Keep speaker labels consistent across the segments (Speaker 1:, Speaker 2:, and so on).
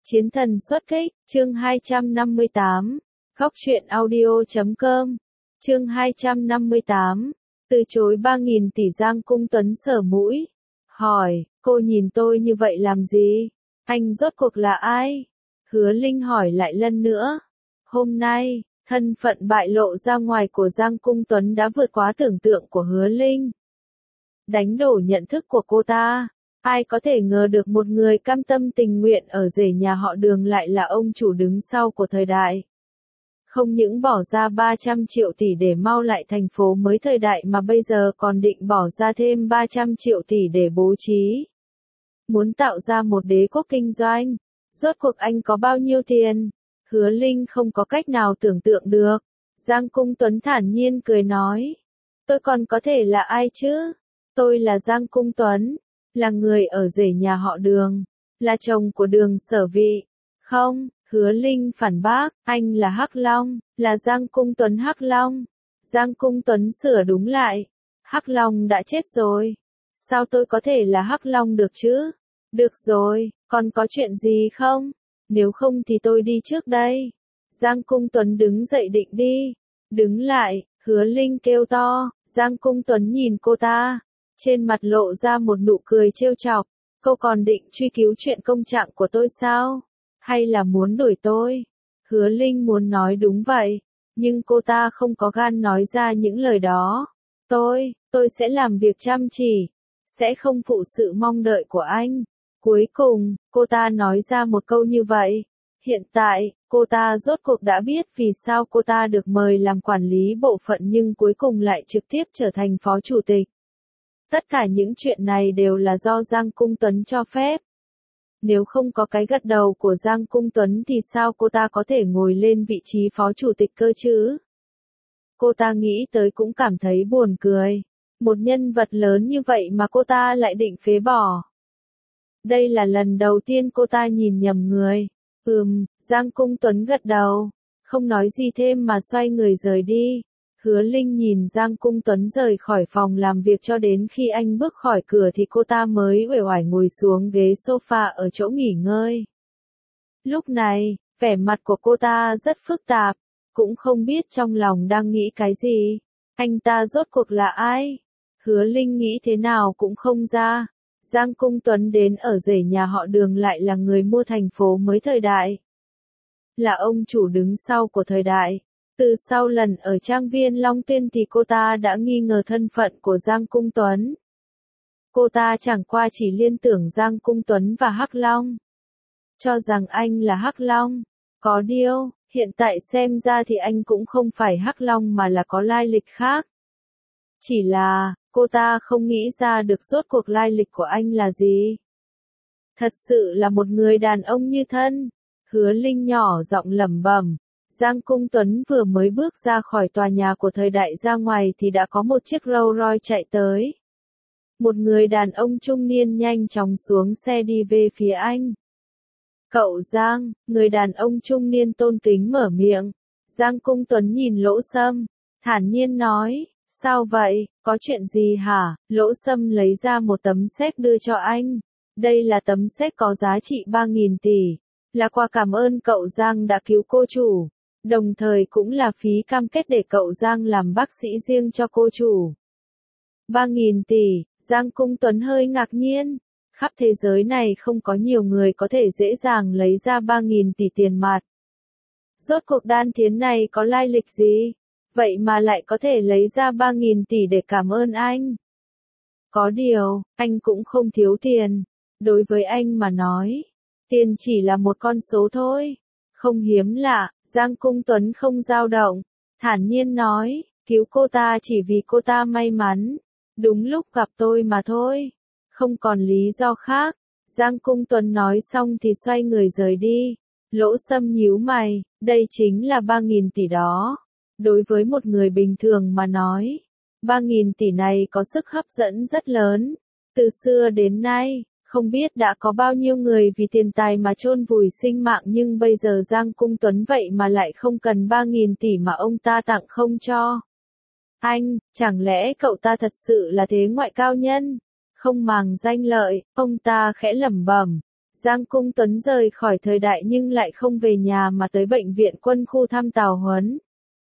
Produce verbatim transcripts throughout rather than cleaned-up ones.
Speaker 1: Chiến thần xuất kích, chương hai trăm năm mươi tám, góc truyện audio chấm com, chương hai trăm năm mươi tám, từ chối ba nghìn tỷ. Giang Cung Tuấn sờ mũi, hỏi, cô nhìn tôi như vậy làm gì? Anh rốt cuộc là ai? Hứa Linh hỏi lại lần nữa. Hôm nay, thân phận bại lộ ra ngoài của Giang Cung Tuấn đã vượt quá tưởng tượng của Hứa Linh. Đánh đổ nhận thức của cô ta. Ai có thể ngờ được một người cam tâm tình nguyện ở rể nhà họ Đường lại là ông chủ đứng sau của thời đại. Không những bỏ ra ba trăm triệu tỷ để mau lại thành phố mới thời đại mà bây giờ còn định bỏ ra thêm ba trăm triệu tỷ để bố trí. Muốn tạo ra một đế quốc kinh doanh. Rốt cuộc anh có bao nhiêu tiền? Hứa Linh không có cách nào tưởng tượng được. Giang Cung Tuấn thản nhiên cười nói. Tôi còn có thể là ai chứ? Tôi là Giang Cung Tuấn. Là người ở rể nhà họ Đường, là chồng của Đường Sở Vị. Không, Hứa Linh phản bác, anh là Hắc Long, là Giang Cung Tuấn Hắc Long. Giang Cung Tuấn sửa đúng lại, Hắc Long đã chết rồi. Sao tôi có thể là Hắc Long được chứ? Được rồi, còn có chuyện gì không? Nếu không thì tôi đi trước đây. Giang Cung Tuấn đứng dậy định đi. Đứng lại, Hứa Linh kêu to. Giang Cung Tuấn nhìn cô ta. Trên mặt lộ ra một nụ cười trêu chọc. Cô còn định truy cứu chuyện công trạng của tôi sao? Hay là muốn đuổi tôi? Hứa Linh muốn nói đúng vậy. Nhưng cô ta không có gan nói ra những lời đó. Tôi, tôi sẽ làm việc chăm chỉ. Sẽ không phụ sự mong đợi của anh. Cuối cùng, cô ta nói ra một câu như vậy. Hiện tại, cô ta rốt cuộc đã biết vì sao cô ta được mời làm quản lý bộ phận nhưng cuối cùng lại trực tiếp trở thành phó chủ tịch. Tất cả những chuyện này đều là do Giang Cung Tuấn cho phép. Nếu không có cái gật đầu của Giang Cung Tuấn thì sao cô ta có thể ngồi lên vị trí phó chủ tịch cơ chứ? Cô ta nghĩ tới cũng cảm thấy buồn cười. Một nhân vật lớn như vậy mà cô ta lại định phế bỏ. Đây là lần đầu tiên cô ta nhìn nhầm người. Ừm, Giang Cung Tuấn gật đầu. Không nói gì thêm mà xoay người rời đi. Hứa Linh nhìn Giang Cung Tuấn rời khỏi phòng làm việc cho đến khi anh bước khỏi cửa thì cô ta mới uể oải ngồi xuống ghế sofa ở chỗ nghỉ ngơi. Lúc này, vẻ mặt của cô ta rất phức tạp, cũng không biết trong lòng đang nghĩ cái gì. Anh ta rốt cuộc là ai? Hứa Linh nghĩ thế nào cũng không ra. Giang Cung Tuấn đến ở rể nhà họ Đường lại là người mua thành phố mới thời đại. Là ông chủ đứng sau của thời đại. Từ sau lần ở trang viên Long Tuyên thì cô ta đã nghi ngờ thân phận của Giang Cung Tuấn. Cô ta chẳng qua chỉ liên tưởng Giang Cung Tuấn và Hắc Long. Cho rằng anh là Hắc Long. Có điều, hiện tại xem ra thì anh cũng không phải Hắc Long mà là có lai lịch khác. Chỉ là, cô ta không nghĩ ra được rốt cuộc lai lịch của anh là gì. Thật sự là một người đàn ông như thân. Hứa Linh nhỏ giọng lẩm bẩm. Giang Cung Tuấn vừa mới bước ra khỏi tòa nhà của thời đại ra ngoài thì đã có một chiếc Rolls Royce chạy tới. Một người đàn ông trung niên nhanh chóng xuống xe đi về phía anh. Cậu Giang, người đàn ông trung niên tôn kính mở miệng. Giang Cung Tuấn nhìn Lỗ Sâm, thản nhiên nói, sao vậy, có chuyện gì hả? Lỗ Sâm lấy ra một tấm séc đưa cho anh. Đây là tấm séc có giá trị ba nghìn tỷ. Là quà cảm ơn cậu Giang đã cứu cô chủ. Đồng thời cũng là phí cam kết để cậu Giang làm bác sĩ riêng cho cô chủ. ba nghìn tỷ, Giang Cung Tuấn hơi ngạc nhiên. Khắp thế giới này không có nhiều người có thể dễ dàng lấy ra ba nghìn tỷ tiền mặt. Rốt cuộc Đan Thiến này có lai lịch gì? Vậy mà lại có thể lấy ra ba nghìn tỷ để cảm ơn anh. Có điều, anh cũng không thiếu tiền. Đối với anh mà nói, tiền chỉ là một con số thôi. Không hiếm lạ. Giang Cung Tuấn không dao động, thản nhiên nói, cứu cô ta chỉ vì cô ta may mắn, đúng lúc gặp tôi mà thôi, không còn lý do khác. Giang Cung Tuấn nói xong thì xoay người rời đi. Lỗ Sâm nhíu mày, đây chính là ba nghìn tỷ đó. Đối với một người bình thường mà nói, ba nghìn tỷ này có sức hấp dẫn rất lớn. Từ xưa đến nay, không biết đã có bao nhiêu người vì tiền tài mà chôn vùi sinh mạng nhưng bây giờ Giang Cung Tuấn vậy mà lại không cần ba nghìn tỷ mà ông ta tặng không cho. Anh, chẳng lẽ cậu ta thật sự là thế ngoại cao nhân? Không màng danh lợi, ông ta khẽ lẩm bẩm. Giang Cung Tuấn rời khỏi thời đại nhưng lại không về nhà mà tới bệnh viện quân khu thăm Tào Huấn.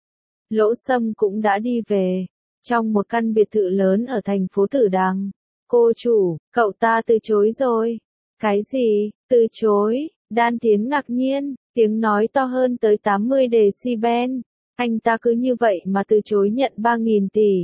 Speaker 1: Lỗ Sâm cũng đã đi về, trong một căn biệt thự lớn ở thành phố Tử Đằng. Cô chủ, cậu ta từ chối rồi. Cái gì, từ chối? Đan Tiến ngạc nhiên, tiếng nói to hơn tới tám mươi decibel. Anh ta cứ như vậy mà từ chối nhận ba nghìn tỷ.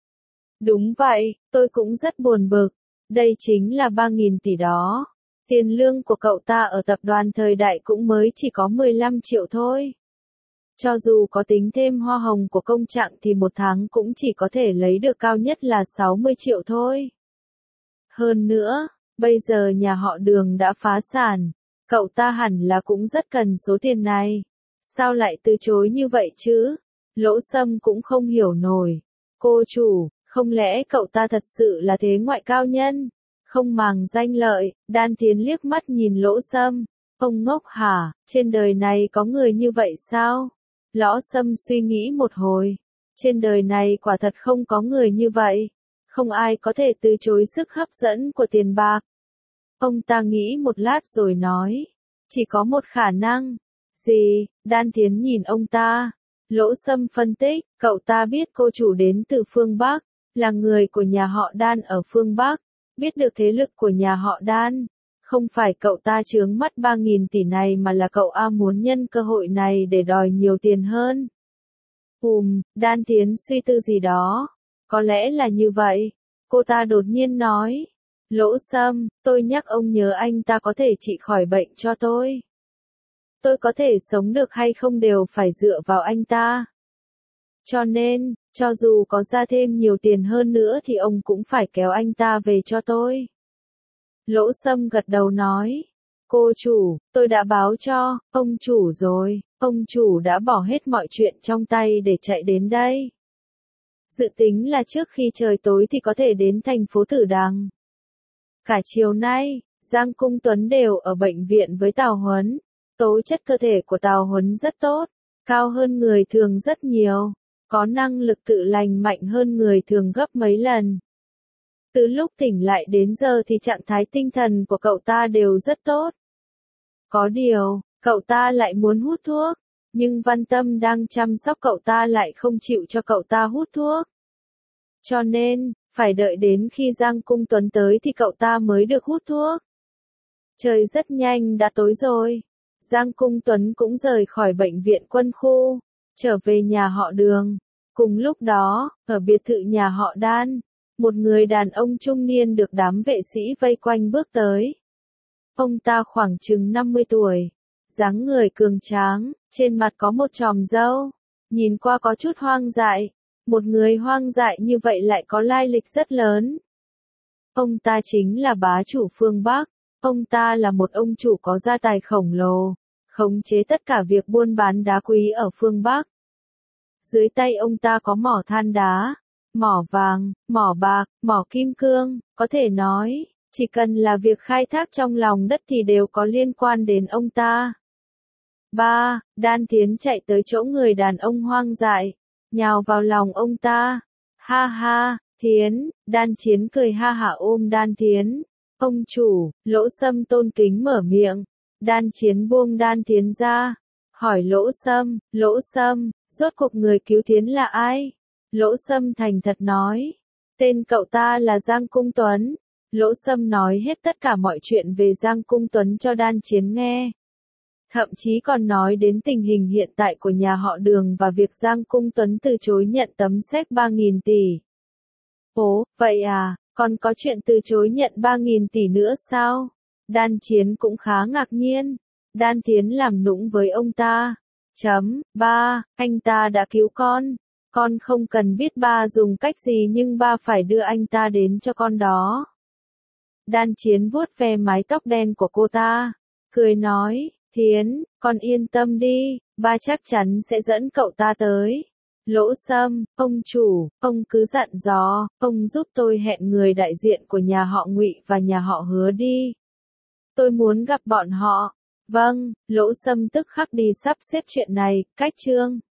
Speaker 1: Đúng vậy, tôi cũng rất buồn bực. Đây chính là ba nghìn tỷ đó. Tiền lương của cậu ta ở tập đoàn thời đại cũng mới chỉ có mười lăm triệu thôi. Cho dù có tính thêm hoa hồng của công trạng thì một tháng cũng chỉ có thể lấy được cao nhất là sáu mươi triệu thôi. Hơn nữa, bây giờ nhà họ Đường đã phá sản, cậu ta hẳn là cũng rất cần số tiền này. Sao lại từ chối như vậy chứ? Lỗ Sâm cũng không hiểu nổi. Cô chủ, không lẽ cậu ta thật sự là thế ngoại cao nhân? Không màng danh lợi, Đan Tiến liếc mắt nhìn Lỗ Sâm. Ông ngốc hả, trên đời này có người như vậy sao? Lỗ Sâm suy nghĩ một hồi. Trên đời này quả thật không có người như vậy. Không ai có thể từ chối sức hấp dẫn của tiền bạc. Ông ta nghĩ một lát rồi nói. Chỉ có một khả năng. Gì? Đan Tiến nhìn ông ta. Lỗ Sâm phân tích, cậu ta biết cô chủ đến từ phương Bắc, là người của nhà họ Đan ở phương Bắc, biết được thế lực của nhà họ Đan. Không phải cậu ta chướng mắt ba nghìn tỷ này mà là cậu A muốn nhân cơ hội này để đòi nhiều tiền hơn. Ùm, Đan Tiến suy tư gì đó. Có lẽ là như vậy. Cô ta đột nhiên nói. Lỗ Sâm, tôi nhắc ông nhớ anh ta có thể trị khỏi bệnh cho tôi. Tôi có thể sống được hay không đều phải dựa vào anh ta. Cho nên, cho dù có ra thêm nhiều tiền hơn nữa thì ông cũng phải kéo anh ta về cho tôi. Lỗ Sâm gật đầu nói. Cô chủ, tôi đã báo cho ông chủ rồi, ông chủ đã bỏ hết mọi chuyện trong tay để chạy đến đây. Dự tính là trước khi trời tối thì có thể đến thành phố Tử Đằng. Cả chiều nay, Giang Cung Tuấn đều ở bệnh viện với Tào Huấn. Tố chất cơ thể của Tào Huấn rất tốt, cao hơn người thường rất nhiều, có năng lực tự lành mạnh hơn người thường gấp mấy lần. Từ lúc tỉnh lại đến giờ thì trạng thái tinh thần của cậu ta đều rất tốt. Có điều, cậu ta lại muốn hút thuốc, nhưng Văn Tâm đang chăm sóc cậu ta lại không chịu cho cậu ta hút thuốc. Cho nên, phải đợi đến khi Giang Cung Tuấn tới thì cậu ta mới được hút thuốc. Trời rất nhanh đã tối rồi. Giang Cung Tuấn cũng rời khỏi bệnh viện quân khu, trở về nhà họ Đường. Cùng lúc đó, ở biệt thự nhà họ Đan, một người đàn ông trung niên được đám vệ sĩ vây quanh bước tới. Ông ta khoảng chừng năm mươi tuổi, dáng người cường tráng, trên mặt có một chòm râu, nhìn qua có chút hoang dại. Một người hoang dại như vậy lại có lai lịch rất lớn. Ông ta chính là bá chủ phương Bắc. Ông ta là một ông chủ có gia tài khổng lồ, khống chế tất cả việc buôn bán đá quý ở phương Bắc. Dưới tay ông ta có mỏ than đá, mỏ vàng, mỏ bạc, mỏ kim cương, có thể nói, chỉ cần là việc khai thác trong lòng đất thì đều có liên quan đến ông ta. Ba, Đan Tiến chạy tới chỗ người đàn ông hoang dại, nhào vào lòng ông ta. Ha ha, Tiến, Đan Chiến cười ha hả ôm Đan Tiến. Ông chủ, Lỗ Sâm tôn kính mở miệng. Đan Chiến buông Đan Tiến ra, hỏi Lỗ Sâm, Lỗ Sâm, rốt cuộc người cứu Tiến là ai? Lỗ Sâm thành thật nói, tên cậu ta là Giang Cung Tuấn. Lỗ Sâm nói hết tất cả mọi chuyện về Giang Cung Tuấn cho Đan Chiến nghe. Thậm chí còn nói đến tình hình hiện tại của nhà họ Đường và việc Giang Cung Tuấn từ chối nhận tấm séc ba nghìn tỷ. Ồ, vậy à, còn có chuyện từ chối nhận ba nghìn tỷ nữa sao? Đan Chiến cũng khá ngạc nhiên. Đan Tiến làm nũng với ông ta. Chấm, ba, anh ta đã cứu con. Con không cần biết ba dùng cách gì nhưng ba phải đưa anh ta đến cho con đó. Đan Chiến vuốt ve mái tóc đen của cô ta, cười nói, Thiến, con yên tâm đi, ba chắc chắn sẽ dẫn cậu ta tới. Lỗ Sâm, ông chủ, ông cứ dặn dò, ông giúp tôi hẹn người đại diện của nhà họ Ngụy và nhà họ Hứa đi. Tôi muốn gặp bọn họ. Vâng, Lỗ Sâm tức khắc đi sắp xếp chuyện này, cách chương.